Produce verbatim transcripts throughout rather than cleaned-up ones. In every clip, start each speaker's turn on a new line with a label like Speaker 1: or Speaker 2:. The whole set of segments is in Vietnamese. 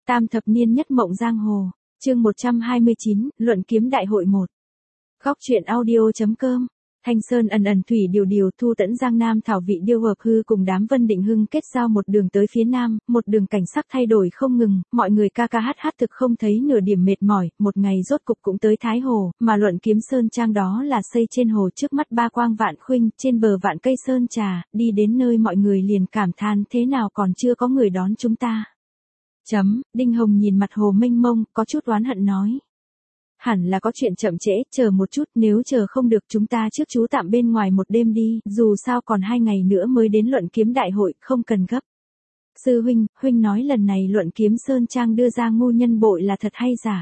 Speaker 1: Tam thập niên nhất mộng giang hồ, chương một trăm hai mươi chín, luận kiếm đại hội một. Góc truyện audio.com. Thanh Sơn ẩn ẩn thủy điều điều, Thu Tẫn Giang Nam Thảo Vị Điêu hợp hư cùng đám Vân Định Hưng kết giao một đường tới phía nam, một đường cảnh sắc thay đổi không ngừng, mọi người ca ca hát hát thực không thấy nửa điểm mệt mỏi, một ngày rốt cục cũng tới Thái Hồ, mà luận kiếm sơn trang đó là xây trên hồ trước mắt ba quang vạn khuynh, trên bờ vạn cây sơn trà, đi đến nơi mọi người liền cảm than thế nào còn chưa có người đón chúng ta. Chấm, Đinh Hồng nhìn mặt hồ mênh mông, có chút oán hận nói. Hẳn là có chuyện chậm trễ, chờ một chút, nếu chờ không được chúng ta trước trú tạm bên ngoài một đêm đi, dù sao còn hai ngày nữa mới đến luận kiếm đại hội, không cần gấp. Sư huynh, huynh nói lần này luận kiếm sơn trang đưa ra ngu nhân bội là thật hay giả?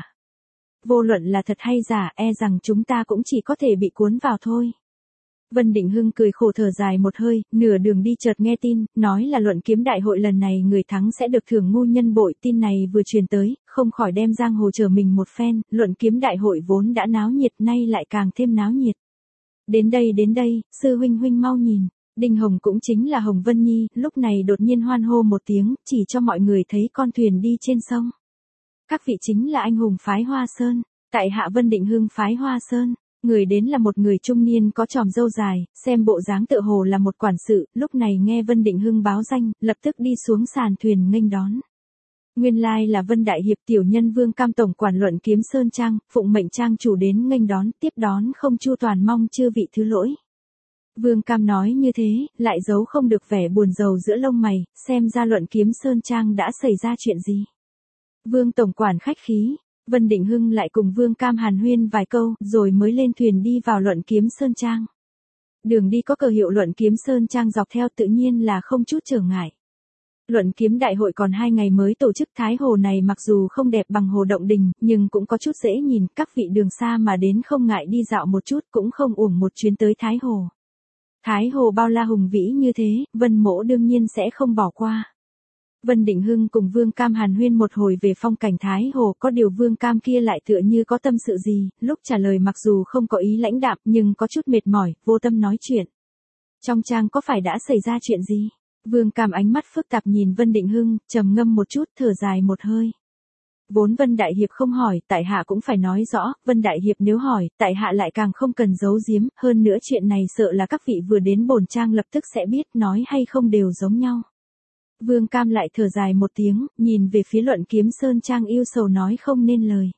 Speaker 1: Vô luận là thật hay giả, e rằng chúng ta cũng chỉ có thể bị cuốn vào thôi. Vân Định Hưng cười khổ thở dài một hơi, nửa đường đi chợt nghe tin, nói là luận kiếm đại hội lần này người thắng sẽ được thưởng ngu nhân bội, tin này vừa truyền tới, không khỏi đem giang hồ trở mình một phen, luận kiếm đại hội vốn đã náo nhiệt nay lại càng thêm náo nhiệt. Đến đây đến đây, sư huynh huynh mau nhìn, Đinh Hồng cũng chính là Hồng Vân Nhi, lúc này đột nhiên hoan hô một tiếng, chỉ cho mọi người thấy con thuyền đi trên sông. Các vị chính là anh hùng phái Hoa Sơn, tại hạ Vân Định Hưng phái Hoa Sơn. Người đến là một người trung niên có tròm râu dài, xem bộ dáng tựa hồ là một quản sự, lúc này nghe Vân Định Hưng báo danh, lập tức đi xuống sàn thuyền nghênh đón. Nguyên lai là Vân Đại Hiệp tiểu nhân Vương Cam tổng quản luận kiếm sơn trang, phụng mệnh trang chủ đến nghênh đón, tiếp đón không chu toàn mong chư vị thứ lỗi. Vương Cam nói như thế, lại giấu không được vẻ buồn rầu giữa lông mày, xem ra luận kiếm sơn trang đã xảy ra chuyện gì. Vương tổng quản khách khí. Vân Định Hưng lại cùng Vương Cam hàn huyên vài câu, rồi mới lên thuyền đi vào luận kiếm sơn trang. Đường đi có cờ hiệu luận kiếm sơn trang dọc theo tự nhiên là không chút trở ngại. Luận kiếm đại hội còn hai ngày mới tổ chức, Thái Hồ này mặc dù không đẹp bằng hồ Động Đình, nhưng cũng có chút dễ nhìn, các vị đường xa mà đến không ngại đi dạo một chút, cũng không uổng một chuyến tới Thái Hồ. Thái Hồ bao la hùng vĩ như thế, Vân Mỗ đương nhiên sẽ không bỏ qua. Vân Định Hưng cùng Vương Cam hàn huyên một hồi về phong cảnh Thái Hồ, có điều Vương Cam kia lại tựa như có tâm sự gì, lúc trả lời mặc dù không có ý lãnh đạm nhưng có chút mệt mỏi, vô tâm nói chuyện. Trong trang có phải đã xảy ra chuyện gì? Vương Cam ánh mắt phức tạp nhìn Vân Định Hưng, trầm ngâm một chút, thở dài một hơi. Vốn Vân Đại Hiệp không hỏi, tại hạ cũng phải nói rõ, Vân Đại Hiệp nếu hỏi, tại hạ lại càng không cần giấu giếm, hơn nữa chuyện này sợ là các vị vừa đến bổn trang lập tức sẽ biết, nói hay không đều giống nhau. Vương Cam lại thở dài một tiếng, nhìn về phía luận kiếm sơn trang yêu sầu nói không nên lời.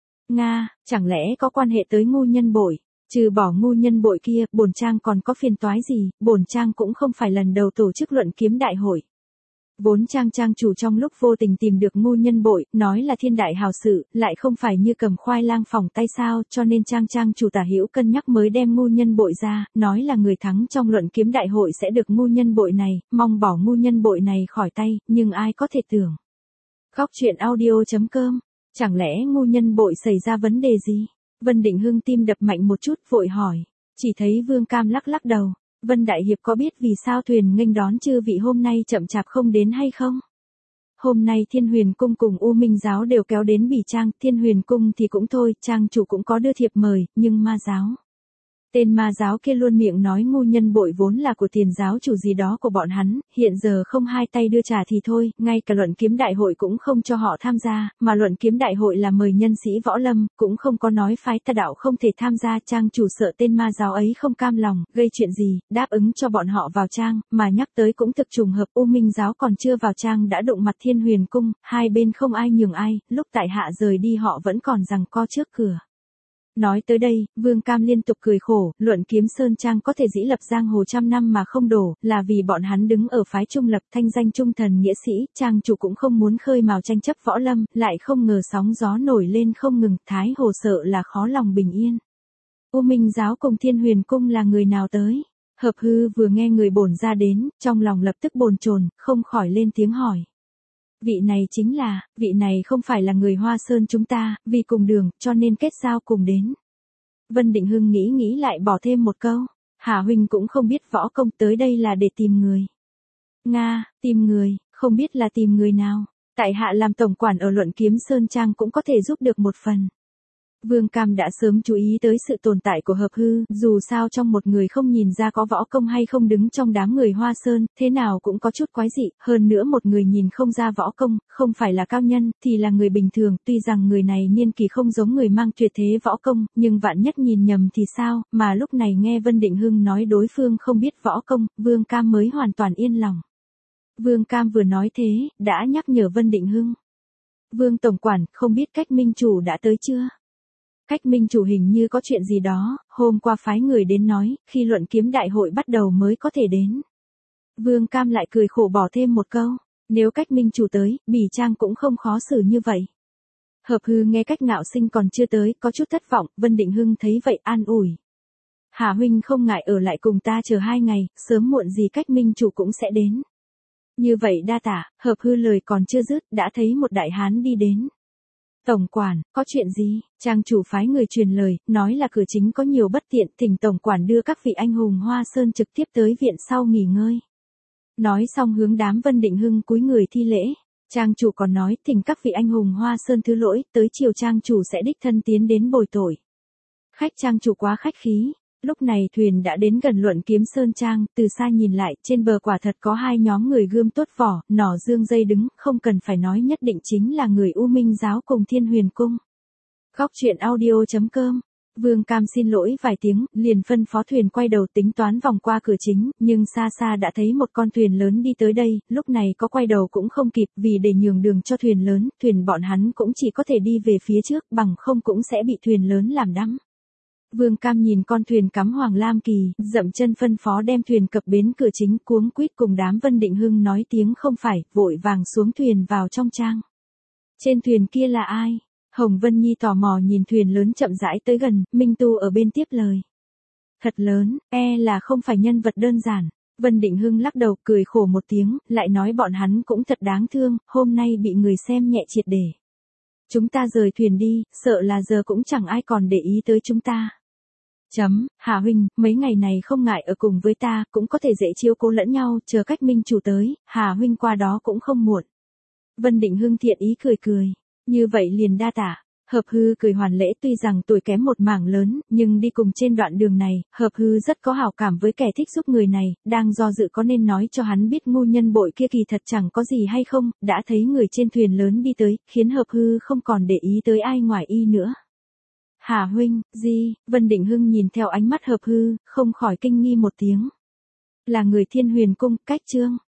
Speaker 1: Nga, chẳng lẽ có quan hệ tới ngu nhân bội? Trừ bỏ ngu nhân bội kia, bổn trang còn có phiền toái gì? Bổn trang cũng không phải lần đầu tổ chức luận kiếm đại hội. Vốn trang trang chủ trong lúc vô tình tìm được ngu nhân bội, nói là thiên đại hào sự, lại không phải như cầm khoai lang phỏng tay sao, cho nên trang trang chủ tả hữu cân nhắc mới đem ngu nhân bội ra, nói là người thắng trong luận kiếm đại hội sẽ được ngu nhân bội này, mong bỏ ngu nhân bội này khỏi tay, nhưng ai có thể tưởng. Góc truyện audio.com, chẳng lẽ ngu nhân bội xảy ra vấn đề gì? Vân Định Hưng tim đập mạnh một chút, vội hỏi, chỉ thấy Vương Cam lắc lắc đầu. Vân Đại Hiệp có biết vì sao thuyền nghênh đón chư vị hôm nay chậm chạp không đến hay không? Hôm nay Thiên Huyền Cung cùng U Minh Giáo đều kéo đến Bỉ Trang, Thiên Huyền Cung thì cũng thôi, trang chủ cũng có đưa thiệp mời, nhưng Ma Giáo. Tên Ma Giáo kia luôn miệng nói ngu nhân bội vốn là của tiền giáo chủ gì đó của bọn hắn, hiện giờ không hai tay đưa trả thì thôi, ngay cả luận kiếm đại hội cũng không cho họ tham gia, mà luận kiếm đại hội là mời nhân sĩ võ lâm, cũng không có nói phái tà đạo không thể tham gia, trang chủ sợ tên Ma Giáo ấy không cam lòng, gây chuyện gì, đáp ứng cho bọn họ vào trang, mà nhắc tới cũng thực trùng hợp, U Minh Giáo còn chưa vào trang đã đụng mặt Thiên Huyền Cung, hai bên không ai nhường ai, lúc tại hạ rời đi họ vẫn còn giằng co trước cửa. Nói tới đây, Vương Cam liên tục cười khổ, luận kiếm sơn trang có thể dĩ lập giang hồ trăm năm mà không đổ, là vì bọn hắn đứng ở phái trung lập, thanh danh trung thần nghĩa sĩ, trang chủ cũng không muốn khơi mào tranh chấp võ lâm, lại không ngờ sóng gió nổi lên không ngừng, Thái Hồ sợ là khó lòng bình yên. U Minh Giáo cùng Thiên Huyền Cung là người nào tới? Hợp Hư vừa nghe người bổn ra đến, trong lòng lập tức bồn chồn, không khỏi lên tiếng hỏi. Vị này chính là, vị này không phải là người Hoa Sơn chúng ta, vì cùng đường, cho nên kết giao cùng đến. Vân Định Hưng nghĩ nghĩ lại bỏ thêm một câu, Hà huynh cũng không biết võ công, tới đây là để tìm người. Nga, tìm người, không biết là tìm người nào, tại hạ làm tổng quản ở luận kiếm sơn trang cũng có thể giúp được một phần. Vương Cam đã sớm chú ý tới sự tồn tại của Hợp Hư, dù sao trong một người không nhìn ra có võ công hay không đứng trong đám người Hoa Sơn, thế nào cũng có chút quái dị, hơn nữa một người nhìn không ra võ công, không phải là cao nhân, thì là người bình thường, tuy rằng người này niên kỳ không giống người mang tuyệt thế võ công, nhưng vạn nhất nhìn nhầm thì sao, mà lúc này nghe Vân Định Hưng nói đối phương không biết võ công, Vương Cam mới hoàn toàn yên lòng. Vương Cam vừa nói thế, đã nhắc nhở Vân Định Hưng. Vương Tổng Quản, không biết Cách Minh Chủ đã tới chưa? Cách Minh Chủ hình như có chuyện gì đó, hôm qua phái người đến nói, khi luận kiếm đại hội bắt đầu mới có thể đến. Vương Cam lại cười khổ bỏ thêm một câu, nếu Cách Minh Chủ tới, Bỉ Trang cũng không khó xử như vậy. Hợp Hư nghe Cách Ngạo Sinh còn chưa tới, có chút thất vọng, Vân Định Hưng thấy vậy an ủi. Hà huynh không ngại ở lại cùng ta chờ hai ngày, sớm muộn gì Cách Minh Chủ cũng sẽ đến. Như vậy đa tả, Hợp Hư lời còn chưa dứt, đã thấy một đại hán đi đến. Tổng quản, có chuyện gì? Trang chủ phái người truyền lời, nói là cửa chính có nhiều bất tiện, thỉnh tổng quản đưa các vị anh hùng Hoa Sơn trực tiếp tới viện sau nghỉ ngơi. Nói xong hướng đám Vân Định Hưng cúi người thi lễ. Trang chủ còn nói, thỉnh các vị anh hùng Hoa Sơn thứ lỗi, tới chiều trang chủ sẽ đích thân tiến đến bồi tội. Khách trang chủ quá khách khí. Lúc này thuyền đã đến gần Luận Kiếm Sơn Trang, từ xa nhìn lại, trên bờ quả thật có hai nhóm người gươm tốt vỏ, nỏ dương dây đứng, không cần phải nói nhất định chính là người U Minh Giáo cùng Thiên Huyền Cung. Góc truyện audio chấm com. Vương Cam xin lỗi vài tiếng, liền phân phó thuyền quay đầu tính toán vòng qua cửa chính, nhưng xa xa đã thấy một con thuyền lớn đi tới đây, lúc này có quay đầu cũng không kịp, vì để nhường đường cho thuyền lớn, thuyền bọn hắn cũng chỉ có thể đi về phía trước, bằng không cũng sẽ bị thuyền lớn làm đắm. Vương Cam nhìn con thuyền cắm Hoàng Lam Kỳ, dậm chân phân phó đem thuyền cập bến cửa chính, cuống quýt cùng đám Vân Định Hưng nói tiếng không phải, vội vàng xuống thuyền vào trong trang. Trên thuyền kia là ai? Hồng Vân Nhi tò mò nhìn thuyền lớn chậm rãi tới gần, Minh Tu ở bên tiếp lời. Thật lớn, e là không phải nhân vật đơn giản. Vân Định Hưng lắc đầu cười khổ một tiếng, lại nói bọn hắn cũng thật đáng thương, hôm nay bị người xem nhẹ triệt để. Chúng ta rời thuyền đi, sợ là giờ cũng chẳng ai còn để ý tới chúng ta. Chấm, Hà huynh, mấy ngày này không ngại ở cùng với ta, cũng có thể dễ chiếu cố lẫn nhau, chờ Cách Minh Chủ tới, Hà huynh qua đó cũng không muộn. Vân Định Hưng thiện ý cười cười, như vậy liền đa tả. Hợp Hư cười hoàn lễ, tuy rằng tuổi kém một mảng lớn, nhưng đi cùng trên đoạn đường này, Hợp Hư rất có hảo cảm với kẻ thích giúp người này, đang do dự có nên nói cho hắn biết ngu nhân bội kia kỳ thật chẳng có gì hay không, đã thấy người trên thuyền lớn đi tới, khiến Hợp Hư không còn để ý tới ai ngoài y nữa. Hà huynh, gì? Vân Định Hưng nhìn theo ánh mắt Hợp Hư, không khỏi kinh nghi một tiếng. Là người Thiên Huyền Cung, Cách Trương.